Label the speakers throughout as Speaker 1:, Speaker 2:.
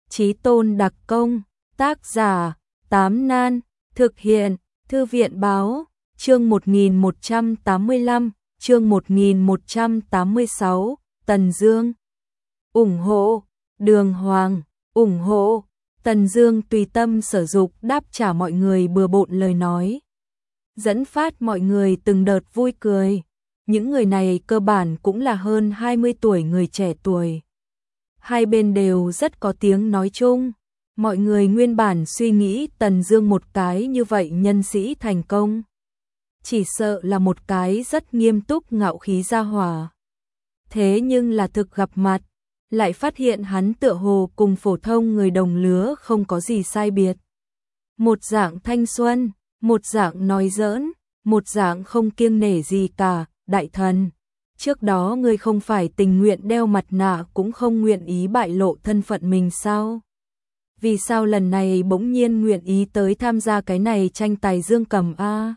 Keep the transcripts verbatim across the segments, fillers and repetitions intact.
Speaker 1: Chí tôn đặc công, tác giả, Tám Nan, thực hiện, Thư viện báo, chương một nghìn một trăm tám mươi lăm, chương một nghìn một trăm tám mươi sáu, Tần Dương. Ủng hộ, Đường Hoàng, ủng hộ, Tần Dương tùy tâm sở dục đáp trả mọi người bừa bộn lời nói. Dẫn phát mọi người từng đợt vui cười. Những người này cơ bản cũng là hơn hai mươi tuổi người trẻ tuổi. Hai bên đều rất có tiếng nói chung. Mọi người nguyên bản suy nghĩ Tần Dương một cái như vậy nhân sĩ thành công. Chỉ sợ là một cái rất nghiêm túc ngạo khí gia hỏa. Thế nhưng là thực gặp mặt, lại phát hiện hắn tựa hồ cùng phổ thông người đồng lứa không có gì sai biệt. Một dạng thanh xuân, một dạng nói giỡn, một dạng không kiêng nể gì cả. Đại thần, trước đó ngươi không phải tình nguyện đeo mặt nạ cũng không nguyện ý bại lộ thân phận mình sao? Vì sao lần này bỗng nhiên nguyện ý tới tham gia cái này tranh tài dương cầm a?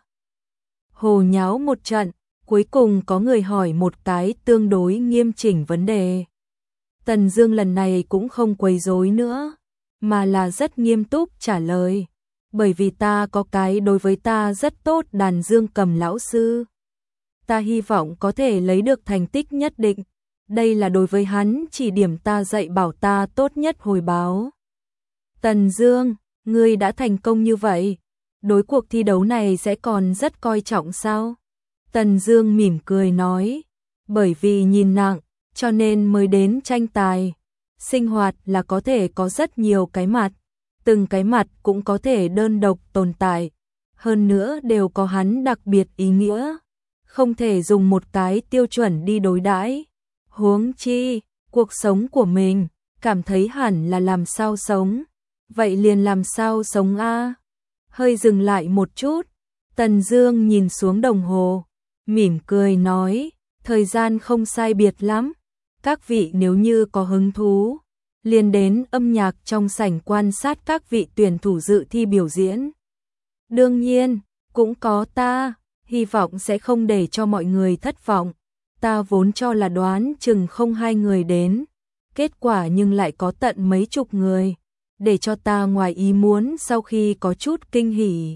Speaker 1: Hồ nháo một trận, cuối cùng có người hỏi một cái tương đối nghiêm chỉnh vấn đề. Tần Dương lần này cũng không quấy rối nữa, mà là rất nghiêm túc trả lời, bởi vì ta có cái đối với ta rất tốt đàn dương cầm lão sư. Ta hy vọng có thể lấy được thành tích nhất định. Đây là đối với hắn chỉ điểm ta dạy bảo ta tốt nhất hồi báo. Tần Dương, ngươi đã thành công như vậy, đối cuộc thi đấu này sẽ còn rất coi trọng sao? Tần Dương mỉm cười nói, bởi vì nhìn nặng, cho nên mới đến tranh tài. Sinh hoạt là có thể có rất nhiều cái mặt, từng cái mặt cũng có thể đơn độc tồn tại, hơn nữa đều có hắn đặc biệt ý nghĩa. Không thể dùng một cái tiêu chuẩn đi đối đãi. Huống chi, cuộc sống của mình, cảm thấy hẳn là làm sao sống. Vậy liền làm sao sống a? Hơi dừng lại một chút, Tần Dương nhìn xuống đồng hồ, mỉm cười nói, thời gian không sai biệt lắm. Các vị nếu như có hứng thú, liền đến âm nhạc trong sảnh quan sát các vị tuyển thủ dự thi biểu diễn. Đương nhiên, cũng có ta. Hy vọng sẽ không để cho mọi người thất vọng. Ta vốn cho là đoán chừng không hai người đến, kết quả nhưng lại có tận mấy chục người, để cho ta ngoài ý muốn sau khi có chút kinh hỉ.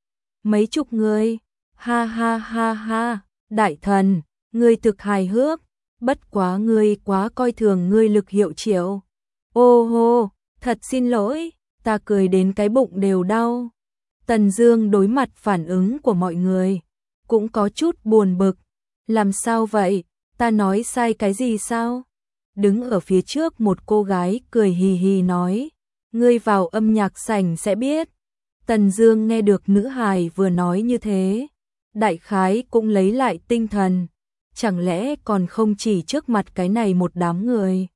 Speaker 1: Mấy chục người? Ha ha ha ha, đại thần, ngươi thực hài hước, bất quá ngươi quá coi thường ngươi lực hiệu triệu. Ô hô, thật xin lỗi, ta cười đến cái bụng đều đau. Tần Dương đối mặt phản ứng của mọi người cũng có chút buồn bực. Làm sao vậy? Ta nói sai cái gì sao? Đứng ở phía trước một cô gái cười hì hì nói, ngươi vào âm nhạc sảnh sẽ biết. Tần Dương nghe được nữ hài vừa nói như thế, đại khái cũng lấy lại tinh thần. Chẳng lẽ còn không chỉ trước mặt cái này một đám người?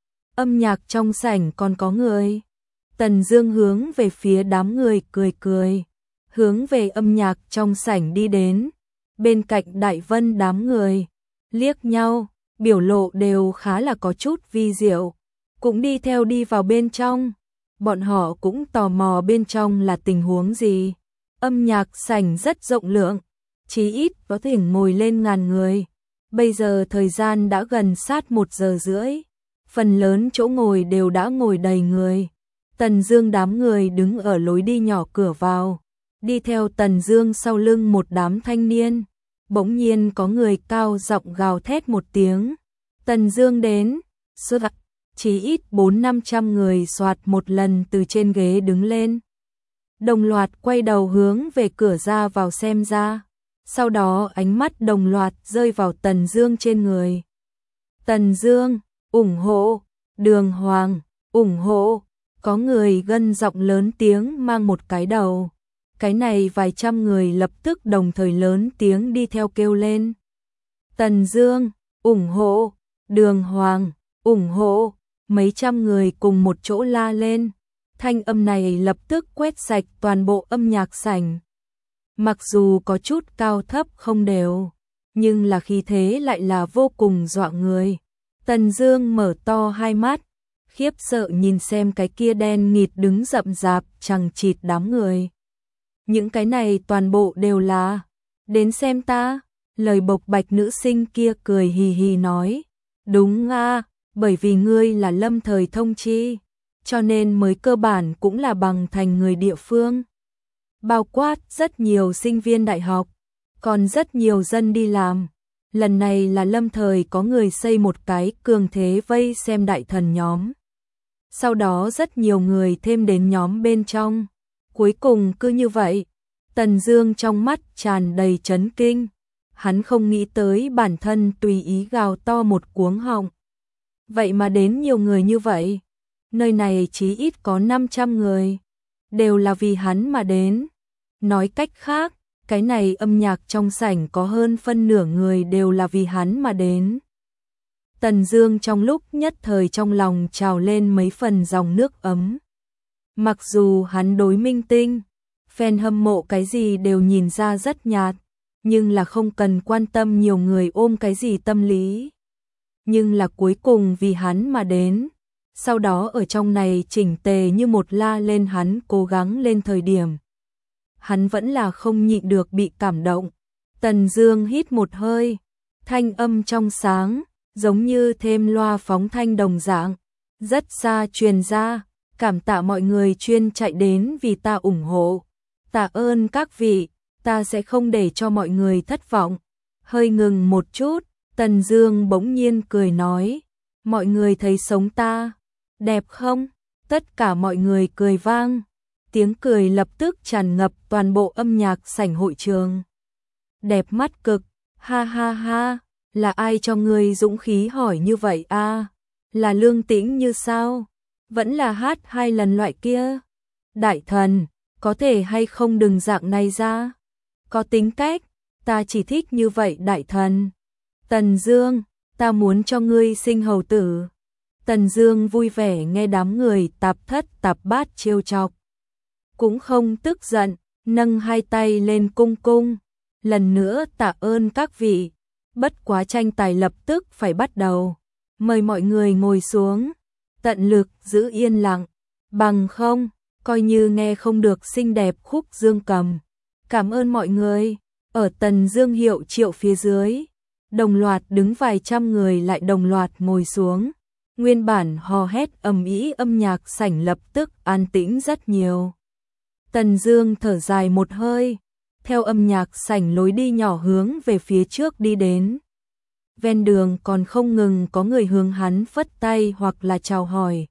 Speaker 1: Âm nhạc trong sảnh còn có người. Tần Dương hướng về phía đám người cười cười, hướng về âm nhạc trong sảnh đi đến. Bên cạnh Đại Vân đám người liếc nhau, biểu lộ đều khá là có chút vi diệu, cũng đi theo đi vào bên trong. Bọn họ cũng tò mò bên trong là tình huống gì. Âm nhạc sảnh rất rộng lượng, chí ít có thể ngồi lên ngàn người. Bây giờ thời gian đã gần sát một giờ rưỡi, phần lớn chỗ ngồi đều đã ngồi đầy người. Tần Dương đám người đứng ở lối đi nhỏ cửa vào, đi theo Tần Dương sau lưng một đám thanh niên. Bỗng nhiên có người cao giọng gào thét một tiếng. Tần Dương đến, xuất chỉ ít bốn năm trăm người soạt một lần từ trên ghế đứng lên. Đồng loạt quay đầu hướng về cửa ra vào xem ra. Sau đó ánh mắt đồng loạt rơi vào Tần Dương trên người. Tần Dương, ủng hộ, Đường Hoàng, ủng hộ. Có người gân giọng lớn tiếng mang một cái đầu. Cái này vài trăm người lập tức đồng thời lớn tiếng đi theo kêu lên. Tần Dương, ủng hộ, Đường Hoàng, ủng hộ. Mấy trăm người cùng một chỗ la lên. Thanh âm này lập tức quét sạch toàn bộ âm nhạc sảnh. Mặc dù có chút cao thấp không đều, nhưng là khí thế lại là vô cùng dọa người. Tần Dương mở to hai mắt, khiếp sợ nhìn xem cái kia đen nghịt đứng rậm rạp chằng chịt đám người. Những cái này toàn bộ đều là đến xem ta. Lời bộc bạch nữ sinh kia cười hì hì nói, đúng a, bởi vì ngươi là Lâm Thời Thông Chi, cho nên mới cơ bản cũng là bằng thành người địa phương. Bao quát rất nhiều sinh viên đại học, còn rất nhiều dân đi làm. Lần này là lâm thời có người xây một cái cường thế vây xem đại thần nhóm. Sau đó rất nhiều người thêm đến nhóm bên trong. Cuối cùng cứ như vậy, Tần Dương trong mắt tràn đầy chấn kinh. Hắn không nghĩ tới bản thân tùy ý gào to một cuống họng. Vậy mà đến nhiều người như vậy. Nơi này chí ít có năm trăm người. Đều là vì hắn mà đến. Nói cách khác, cái này âm nhạc trong sảnh có hơn phân nửa người đều là vì hắn mà đến. Tần Dương trong lúc nhất thời trong lòng trào lên mấy phần dòng nước ấm. Mặc dù hắn đối minh tinh, fan hâm mộ cái gì đều nhìn ra rất nhạt, nhưng là không cần quan tâm nhiều người ôm cái gì tâm lý. Nhưng là cuối cùng vì hắn mà đến, sau đó ở trong này chỉnh tề như một la lên hắn cố gắng lên thời điểm. Hắn vẫn là không nhịn được bị cảm động. Tần Dương hít một hơi, thanh âm trong sáng, giống như thêm loa phóng thanh đồng dạng, rất xa truyền ra, cảm tạ mọi người chuyên chạy đến vì ta ủng hộ. Tạ ơn các vị, ta sẽ không để cho mọi người thất vọng. Hơi ngừng một chút, Tần Dương bỗng nhiên cười nói, mọi người thấy sống ta đẹp không? Tất cả mọi người cười vang. Tiếng cười lập tức tràn ngập toàn bộ âm nhạc sảnh hội trường. Đẹp mắt cực, ha ha ha, là ai cho ngươi dũng khí hỏi như vậy a? Là Lương Tĩnh Như sao? Vẫn là hát hai lần loại kia. Đại thần, có thể hay không đừng dạng này ra? Có tính cách, ta chỉ thích như vậy đại thần. Tần Dương, ta muốn cho ngươi sinh hầu tử. Tần Dương vui vẻ nghe đám người tạp thất tạp bát trêu chọc. Cũng không tức giận, nâng hai tay lên cung cung. Lần nữa tạ ơn các vị. Bất quá tranh tài lập tức phải bắt đầu. Mời mọi người ngồi xuống. Tận lực giữ yên lặng. Bằng không, coi như nghe không được xinh đẹp khúc dương cầm. Cảm ơn mọi người. Ở Tần Dương hiệu triệu phía dưới, đồng loạt đứng vài trăm người lại đồng loạt ngồi xuống. Nguyên bản hò hét ầm ĩ âm nhạc sảnh lập tức an tĩnh rất nhiều. Tần Dương thở dài một hơi, theo âm nhạc sảnh lối đi nhỏ hướng về phía trước đi đến. Ven đường còn không ngừng có người hướng hắn phất tay hoặc là chào hỏi.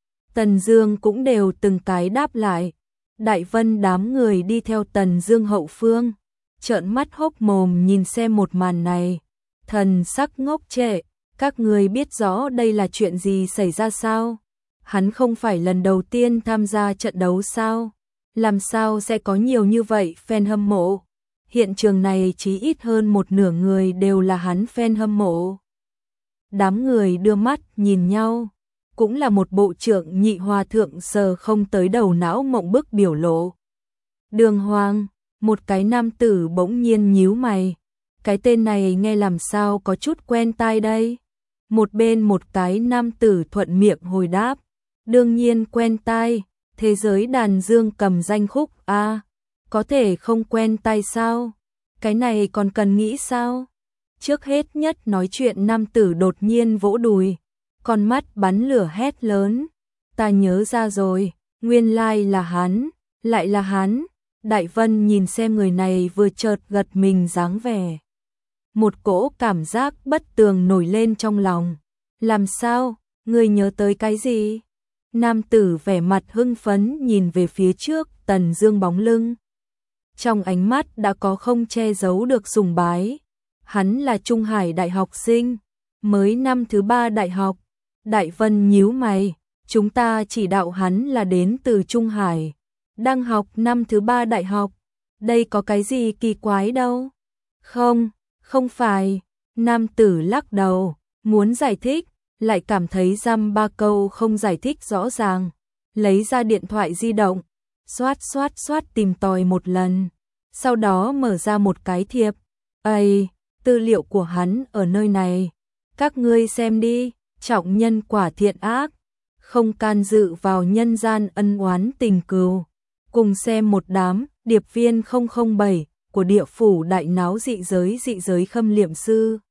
Speaker 1: Tần Dương cũng đều từng cái đáp lại. Đại Vân đám người đi theo Tần Dương hậu phương, trợn mắt hốc mồm nhìn xem một màn này, thần sắc ngốc trệ. Các người biết rõ đây là chuyện gì xảy ra sao? Hắn không phải lần đầu tiên tham gia trận đấu sao? Làm sao sẽ có nhiều như vậy fan hâm mộ? Hiện trường này chỉ ít hơn một nửa người đều là hắn fan hâm mộ. Đám người đưa mắt nhìn nhau, cũng là một bộ trưởng nhị hòa thượng sờ không tới đầu não mộng bức biểu lộ. Đường Hoàng, một cái nam tử bỗng nhiên nhíu mày. Cái tên này nghe làm sao có chút quen tai đây? Một bên một cái nam tử thuận miệng hồi đáp. Đương nhiên quen tai, thế giới đàn dương cầm danh khúc a, à, có thể không quen tai sao? Cái này còn cần nghĩ sao? Trước hết nhất nói chuyện nam tử đột nhiên vỗ đùi, con mắt bắn lửa hét lớn. Ta nhớ ra rồi, nguyên lai là hắn, lại là hắn. Đại Vân nhìn xem người này vừa chợt gật mình dáng vẻ. Một cỗ cảm giác bất tường nổi lên trong lòng. Làm sao? Ngươi nhớ tới cái gì? Nam tử vẻ mặt hưng phấn nhìn về phía trước Tần Dương bóng lưng. Trong ánh mắt đã có không che giấu được sùng bái. Hắn là Trung Hải đại học sinh, mới năm thứ ba đại học. Đại Vân nhíu mày, chúng ta chỉ đạo hắn là đến từ Trung Hải, đang học năm thứ ba đại học. Đây có cái gì kỳ quái đâu? Không, không phải. Nam tử lắc đầu, muốn giải thích, lại cảm thấy dăm ba câu không giải thích rõ ràng. Lấy ra điện thoại di động, xoát xoát xoát tìm tòi một lần. Sau đó mở ra một cái thiệp. Ây, tư liệu của hắn ở nơi này. Các ngươi xem đi, trọng nhân quả thiện ác, không can dự vào nhân gian ân oán tình cừu. Cùng xem một đám điệp viên không không bảy của địa phủ đại náo dị giới dị giới khâm liệm sư.